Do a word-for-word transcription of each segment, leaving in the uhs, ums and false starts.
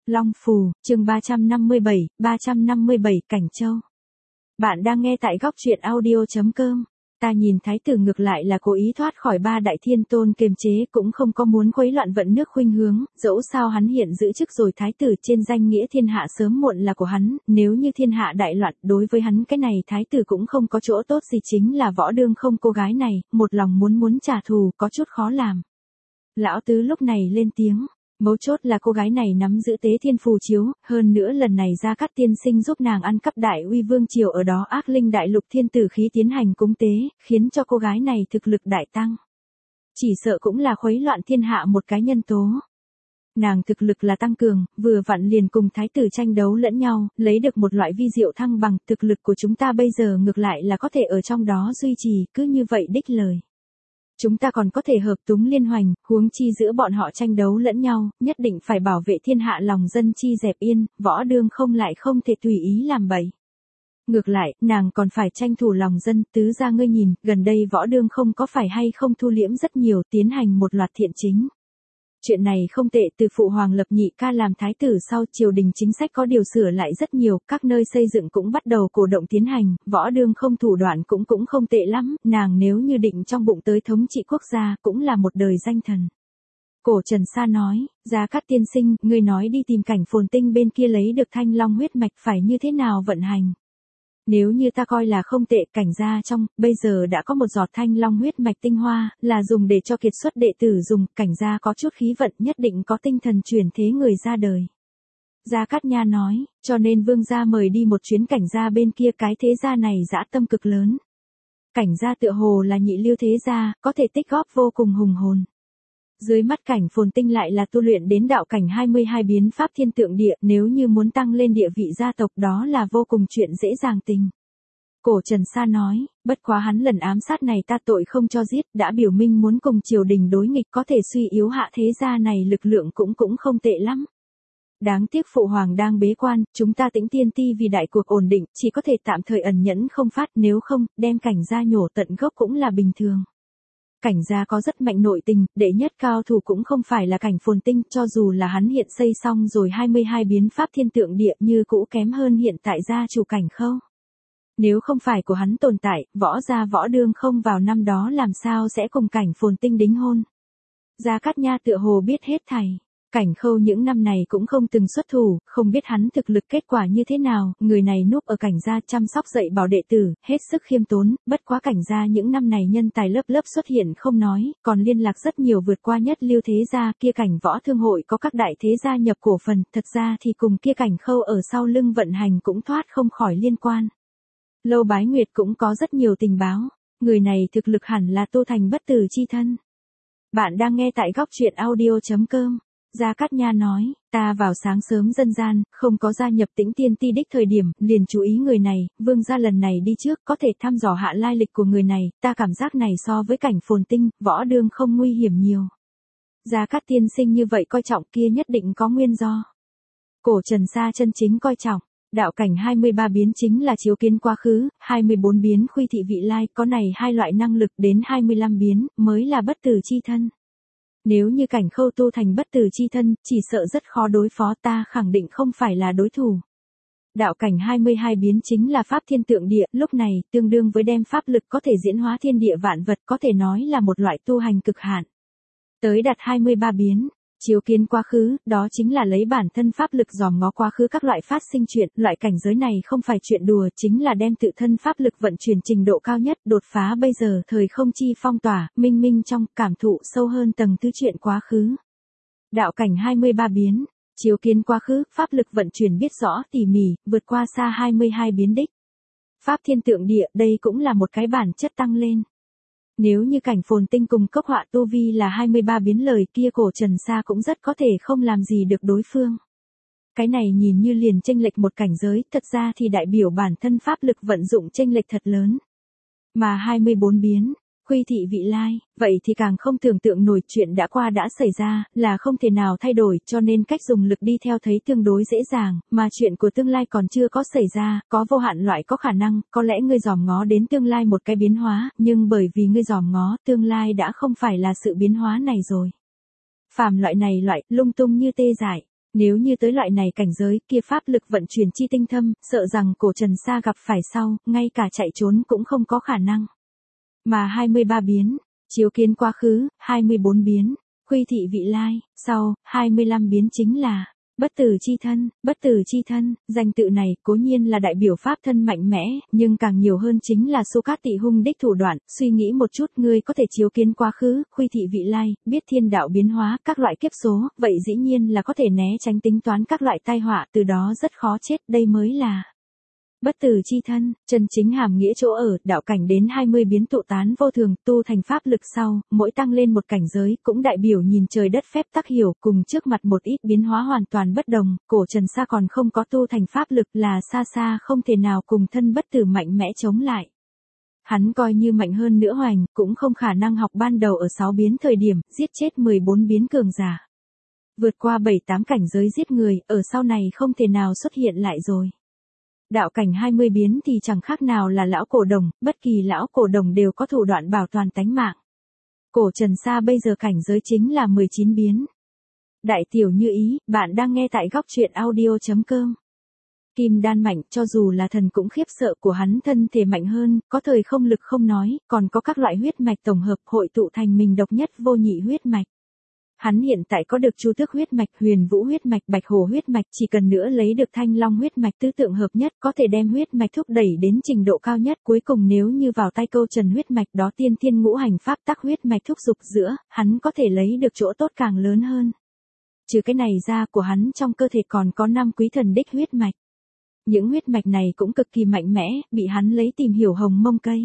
Long Phù, chương ba trăm năm mươi bảy, ba trăm năm mươi bảy Cảnh Châu. Bạn đang nghe tại góc truyện audio chấm com. Ta nhìn thái tử ngược lại là cố ý thoát khỏi ba đại thiên tôn kiềm chế, cũng không có muốn khuấy loạn vận nước khuynh hướng, dẫu sao hắn hiện giữ chức rồi thái tử trên danh nghĩa thiên hạ sớm muộn là của hắn, nếu như thiên hạ đại loạn, đối với hắn cái này thái tử cũng không có chỗ tốt gì, chính là Võ Đương Không cô gái này, một lòng muốn muốn trả thù, có chút khó làm. Lão tứ lúc này lên tiếng. Mấu chốt là cô gái này nắm giữ tế thiên phù chiếu, hơn nữa lần này Gia Cát tiên sinh giúp nàng ăn cắp đại uy vương triều ở đó ác linh đại lục thiên tử khí tiến hành cúng tế, khiến cho cô gái này thực lực đại tăng. Chỉ sợ cũng là khuấy loạn thiên hạ một cái nhân tố. Nàng thực lực là tăng cường, vừa vặn liền cùng thái tử tranh đấu lẫn nhau, lấy được một loại vi diệu thăng bằng, thực lực của chúng ta bây giờ ngược lại là có thể ở trong đó duy trì, cứ như vậy đích lời. Chúng ta còn có thể hợp túng liên hoành, huống chi giữa bọn họ tranh đấu lẫn nhau, nhất định phải bảo vệ thiên hạ lòng dân chi dẹp yên, Võ Đương Không lại không thể tùy ý làm bậy. Ngược lại, nàng còn phải tranh thủ lòng dân, tứ ra ngươi nhìn, gần đây Võ Đương Không có phải hay không thu liễm rất nhiều, tiến hành một loạt thiện chính. Chuyện này không tệ, từ phụ hoàng lập nhị ca làm thái tử sau, triều đình chính sách có điều sửa lại rất nhiều, các nơi xây dựng cũng bắt đầu cổ động tiến hành, Võ Đương Không thủ đoạn cũng cũng không tệ lắm, nàng nếu như định trong bụng tới thống trị quốc gia, cũng là một đời danh thần. Cổ Trần Sa nói, Gia Cát tiên sinh, ngươi nói đi tìm Cảnh Phồn Tinh bên kia lấy được thanh long huyết mạch phải như thế nào vận hành. Nếu như ta coi là không tệ, Cảnh gia trong, bây giờ đã có một giọt thanh long huyết mạch tinh hoa, là dùng để cho kiệt xuất đệ tử dùng, Cảnh gia có chút khí vận, nhất định có tinh thần chuyển thế người ra đời. Gia Cát Nha nói, cho nên vương gia mời đi một chuyến Cảnh gia bên kia, cái thế gia này dã tâm cực lớn. Cảnh gia tựa hồ là nhị lưu thế gia, có thể tích góp vô cùng hùng hồn. Dưới mắt Cảnh Phồn Tinh lại là tu luyện đến đạo cảnh hai mươi hai biến pháp thiên tượng địa, nếu như muốn tăng lên địa vị gia tộc đó là vô cùng chuyện dễ dàng tình. Cổ Trần Sa nói, bất quá hắn lần ám sát này ta tội không cho giết, đã biểu minh muốn cùng triều đình đối nghịch, có thể suy yếu hạ thế gia này lực lượng cũng cũng không tệ lắm. Đáng tiếc phụ hoàng đang bế quan, chúng ta Tĩnh Tiên Ti vì đại cuộc ổn định, chỉ có thể tạm thời ẩn nhẫn không phát, nếu không, đem Cảnh gia nhổ tận gốc cũng là bình thường. Cảnh gia có rất mạnh nội tình, đệ nhất cao thủ cũng không phải là Cảnh Phồn Tinh, cho dù là hắn hiện xây xong rồi hai mươi hai biến pháp thiên tượng địa như cũ kém hơn hiện tại gia chủ Cảnh Khâu. Nếu không phải của hắn tồn tại, Võ gia Võ Đương Không vào năm đó làm sao sẽ cùng Cảnh Phồn Tinh đính hôn. Gia Cát Nha tựa hồ biết hết thảy. Cảnh Khâu những năm này cũng không từng xuất thủ, không biết hắn thực lực kết quả như thế nào, người này núp ở Cảnh gia chăm sóc dạy bảo đệ tử, hết sức khiêm tốn, bất quá Cảnh gia những năm này nhân tài lớp lớp xuất hiện không nói, còn liên lạc rất nhiều vượt qua nhất lưu thế gia, kia Cảnh Võ thương hội có các đại thế gia nhập cổ phần, thật ra thì cùng kia Cảnh Khâu ở sau lưng vận hành cũng thoát không khỏi liên quan. Lâu Bái Nguyệt cũng có rất nhiều tình báo, người này thực lực hẳn là tu thành bất tử chi thân. Bạn đang nghe tại góc truyện audio chấm com. Gia Cát Nha nói, ta vào sáng sớm dân gian, không có gia nhập Tĩnh Tiên Ti đích thời điểm, liền chú ý người này, vương gia lần này đi trước, có thể thăm dò hạ lai lịch của người này, ta cảm giác này so với Cảnh Phồn Tinh, Võ Đương Không nguy hiểm nhiều. Gia Cát tiên sinh như vậy coi trọng kia nhất định có nguyên do. Cổ Trần Sa chân chính coi trọng, đạo cảnh hai mươi ba biến chính là chiếu kiến quá khứ, hai mươi bốn biến khuy thị vị lai, có này hai loại năng lực đến hai mươi lăm biến, mới là bất tử chi thân. Nếu như Cảnh Khâu tu thành bất tử chi thân, chỉ sợ rất khó đối phó, ta khẳng định không phải là đối thủ. Đạo cảnh hai mươi hai biến chính là pháp thiên tượng địa, lúc này, tương đương với đem pháp lực có thể diễn hóa thiên địa vạn vật, có thể nói là một loại tu hành cực hạn. Tới đạt hai mươi ba biến, chiếu kiến quá khứ, đó chính là lấy bản thân pháp lực dòm ngó quá khứ các loại phát sinh chuyện, loại cảnh giới này không phải chuyện đùa, chính là đem tự thân pháp lực vận chuyển trình độ cao nhất, đột phá bây giờ, thời không chi phong tỏa, minh minh trong, cảm thụ sâu hơn tầng thứ chuyện quá khứ. Đạo cảnh hai mươi ba biến, chiếu kiến quá khứ, pháp lực vận chuyển biết rõ tỉ mỉ, vượt qua xa hai mươi hai biến đích. Pháp thiên tượng địa, đây cũng là một cái bản chất tăng lên. Nếu như Cảnh Phồn Tinh cùng Cốc Họa tu vi là hai mươi ba biến lời kia, Cổ Trần Sa cũng rất có thể không làm gì được đối phương. Cái này nhìn như liền chênh lệch một cảnh giới, thật ra thì đại biểu bản thân pháp lực vận dụng chênh lệch thật lớn. Mà hai mươi bốn biến, khuy thị vị lai, vậy thì càng không tưởng tượng nổi, chuyện đã qua đã xảy ra, là không thể nào thay đổi, cho nên cách dùng lực đi theo thấy tương đối dễ dàng, mà chuyện của tương lai còn chưa có xảy ra, có vô hạn loại có khả năng, có lẽ ngươi dòm ngó đến tương lai một cái biến hóa, nhưng bởi vì ngươi dòm ngó, tương lai đã không phải là sự biến hóa này rồi. Phàm loại này loại, lung tung như tê dại. Nếu như tới loại này cảnh giới kia pháp lực vận chuyển chi tinh thâm, sợ rằng cổ Trần Sa gặp phải sau, ngay cả chạy trốn cũng không có khả năng. Mà hai mươi ba biến, chiếu kiến quá khứ, hai mươi bốn biến, khuy thị vị lai, sau, hai mươi lăm biến chính là bất tử chi thân. Bất tử chi thân, danh tự này cố nhiên là đại biểu pháp thân mạnh mẽ, nhưng càng nhiều hơn chính là Xu Cát Tị Hung đích thủ đoạn. Suy nghĩ một chút, ngươi có thể chiếu kiến quá khứ, khuy thị vị lai, biết thiên đạo biến hóa, các loại kiếp số, vậy dĩ nhiên là có thể né tránh tính toán các loại tai họa, từ đó rất khó chết, đây mới là bất tử chi thân. Chân chính hàm nghĩa chỗ ở, đạo cảnh đến hai mươi biến tụ tán vô thường, tu thành pháp lực sau, mỗi tăng lên một cảnh giới, cũng đại biểu nhìn trời đất phép tắc hiểu, cùng trước mặt một ít biến hóa hoàn toàn bất đồng, cổ Trần Sa còn không có tu thành pháp lực là xa xa không thể nào cùng thân bất tử mạnh mẽ chống lại. Hắn coi như mạnh hơn nữa hoành, cũng không khả năng học ban đầu ở sáu biến thời điểm, giết chết mười bốn biến cường giả. Vượt qua bảy tám cảnh giới giết người, ở sau này không thể nào xuất hiện lại rồi. Đạo cảnh hai mươi biến thì chẳng khác nào là lão cổ đồng, bất kỳ lão cổ đồng đều có thủ đoạn bảo toàn tánh mạng. Cổ Trần Sa bây giờ cảnh giới chính là mười chín biến. Đại tiểu như ý, bạn đang nghe tại góc truyện audio chấm com. Kim đan mạnh, cho dù là thần cũng khiếp sợ, của hắn thân thể mạnh hơn, có thời không lực không nói, còn có các loại huyết mạch tổng hợp hội tụ thành mình độc nhất vô nhị huyết mạch. Hắn hiện tại có được Chu Tước huyết mạch, Huyền Vũ huyết mạch, Bạch Hổ huyết mạch, chỉ cần nữa lấy được Thanh Long huyết mạch tứ tượng hợp nhất, có thể đem huyết mạch thúc đẩy đến trình độ cao nhất, cuối cùng nếu như vào tay Câu Trần huyết mạch đó tiên thiên ngũ hành pháp tắc huyết mạch thúc dục giữa, hắn có thể lấy được chỗ tốt càng lớn hơn. Trừ cái này ra, của hắn trong cơ thể còn có năm quý thần đích huyết mạch. Những huyết mạch này cũng cực kỳ mạnh mẽ, bị hắn lấy tìm hiểu hồng mông cây.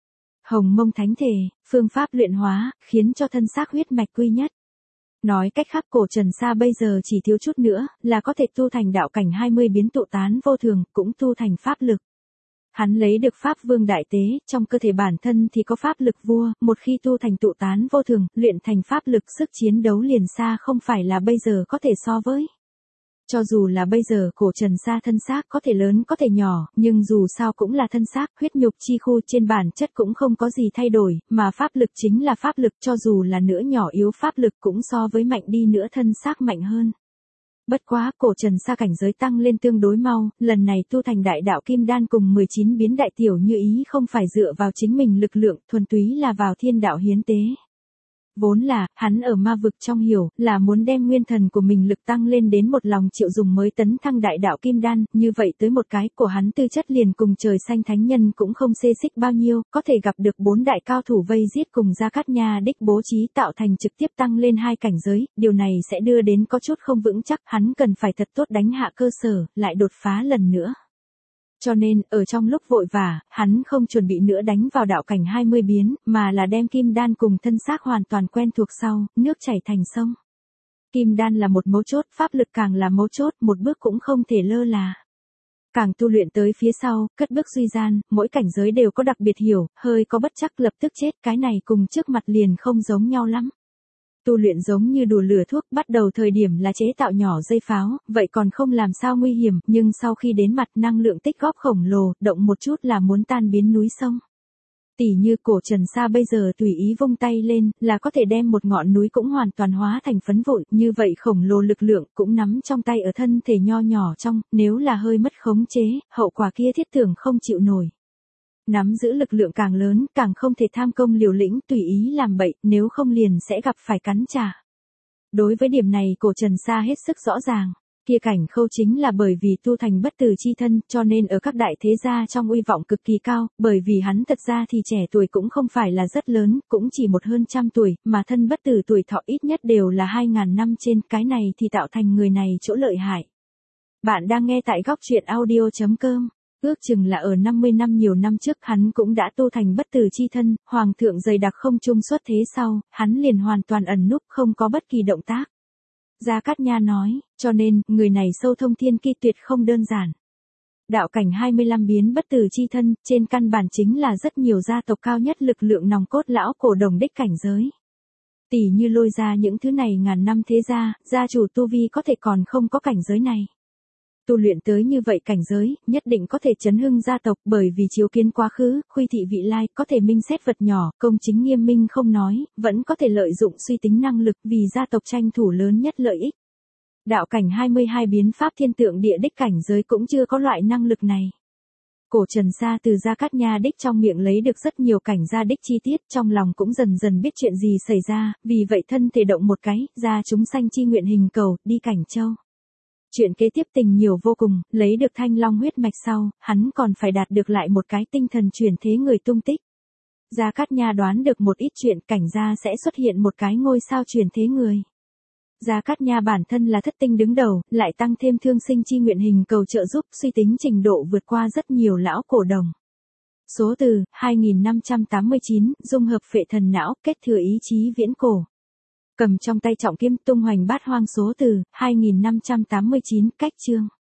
Hồng mông thánh thể, phương pháp luyện hóa, khiến cho thân xác huyết mạch quy nhất. Nói cách khác, cổ Trần Sa bây giờ chỉ thiếu chút nữa, là có thể tu thành đạo cảnh hai mươi biến tụ tán vô thường, cũng tu thành pháp lực. Hắn lấy được pháp vương đại tế, trong cơ thể bản thân thì có pháp lực vua, một khi tu thành tụ tán vô thường, luyện thành pháp lực, sức chiến đấu liền xa không phải là bây giờ có thể so với. Cho dù là bây giờ cổ Trần Sa thân xác có thể lớn có thể nhỏ, nhưng dù sao cũng là thân xác, huyết nhục chi khu trên bản chất cũng không có gì thay đổi, mà pháp lực chính là pháp lực, cho dù là nữa nhỏ yếu pháp lực cũng so với mạnh đi nữa thân xác mạnh hơn. Bất quá, cổ Trần Sa cảnh giới tăng lên tương đối mau, lần này tu thành đại đạo kim đan cùng mười chín biến đại tiểu như ý không phải dựa vào chính mình lực lượng, thuần túy là vào thiên đạo hiến tế. Vốn là, hắn ở ma vực trong hiểu, là muốn đem nguyên thần của mình lực tăng lên đến một lòng triệu dùng mới tấn thăng đại đạo kim đan, như vậy tới một cái của hắn tư chất liền cùng trời xanh thánh nhân cũng không xê xích bao nhiêu, có thể gặp được bốn đại cao thủ vây giết cùng Gia Cát Nha đích bố trí tạo thành trực tiếp tăng lên hai cảnh giới, điều này sẽ đưa đến có chút không vững chắc, hắn cần phải thật tốt đánh hạ cơ sở, lại đột phá lần nữa. Cho nên, ở trong lúc vội vã, hắn không chuẩn bị nữa đánh vào đạo cảnh hai mươi biến, mà là đem kim đan cùng thân xác hoàn toàn quen thuộc sau, nước chảy thành sông. Kim đan là một mấu chốt, pháp lực càng là mấu chốt, một bước cũng không thể lơ là. Càng tu luyện tới phía sau, cất bước duy gian, mỗi cảnh giới đều có đặc biệt hiểu, hơi có bất chắc lập tức chết, cái này cùng trước mặt liền không giống nhau lắm. Tu luyện giống như đùa lửa thuốc, bắt đầu thời điểm là chế tạo nhỏ dây pháo, vậy còn không làm sao nguy hiểm, nhưng sau khi đến mặt năng lượng tích góp khổng lồ, động một chút là muốn tan biến núi sông. Tỷ như cổ Trần Sa bây giờ tùy ý vung tay lên, là có thể đem một ngọn núi cũng hoàn toàn hóa thành phấn vụn, như vậy khổng lồ lực lượng cũng nắm trong tay ở thân thể nho nhỏ trong, nếu là hơi mất khống chế, hậu quả kia thiết tưởng không chịu nổi. Nắm giữ lực lượng càng lớn, càng không thể tham công liều lĩnh, tùy ý làm bậy, nếu không liền sẽ gặp phải cắn trả. Đối với điểm này cổ Trần Sa hết sức rõ ràng. Kia Cảnh Khâu chính là bởi vì tu thành bất tử chi thân, cho nên ở các đại thế gia trong uy vọng cực kỳ cao, bởi vì hắn thật ra thì trẻ tuổi cũng không phải là rất lớn, cũng chỉ một hơn trăm tuổi, mà thân bất tử tuổi thọ ít nhất đều là hai ngàn năm trên, cái này thì tạo thành người này chỗ lợi hại. Bạn đang nghe tại góc truyện audio chấm com. Ước chừng là ở năm mươi năm nhiều năm trước hắn cũng đã tu thành bất tử chi thân, hoàng thượng dày đặc không trung xuất thế sau, hắn liền hoàn toàn ẩn núp không có bất kỳ động tác. Gia Cát Nha nói, cho nên, người này sâu thông thiên ki tuyệt không đơn giản. Đạo cảnh hai mươi lăm biến bất tử chi thân, trên căn bản chính là rất nhiều gia tộc cao nhất lực lượng nòng cốt lão cổ đồng đích cảnh giới. Tỷ như Lôi ra những thứ này ngàn năm thế gia, gia chủ tu vi có thể còn không có cảnh giới này. Tu luyện tới như vậy cảnh giới, nhất định có thể chấn hưng gia tộc, bởi vì chiếu kiến quá khứ, khuy thị vị lai, có thể minh xét vật nhỏ, công chính nghiêm minh không nói, vẫn có thể lợi dụng suy tính năng lực vì gia tộc tranh thủ lớn nhất lợi ích. Đạo cảnh hai mươi hai biến pháp thiên tượng địa đích cảnh giới cũng chưa có loại năng lực này. Cổ Trần Sa từ Gia Cát Nha đích trong miệng lấy được rất nhiều cảnh gia đích chi tiết, trong lòng cũng dần dần biết chuyện gì xảy ra, vì vậy thân thể động một cái, ra chúng sanh chi nguyện hình cầu, đi Cảnh Châu. Chuyện kế tiếp tình nhiều vô cùng, lấy được thanh long huyết mạch sau, hắn còn phải đạt được lại một cái tinh thần chuyển thế người tung tích. Gia Cát Nha đoán được một ít chuyện, cảnh gia sẽ xuất hiện một cái ngôi sao chuyển thế người. Gia Cát Nha bản thân là thất tinh đứng đầu, lại tăng thêm thương sinh chi nguyện hình cầu trợ giúp, suy tính trình độ vượt qua rất nhiều lão cổ đồng. Số từ, hai nghìn năm trăm tám mươi chín, dung hợp phệ thần não, kết thừa ý chí viễn cổ. Cầm trong tay trọng kiếm tung hoành bát hoang số từ, hai nghìn năm trăm tám mươi chín, cách chương.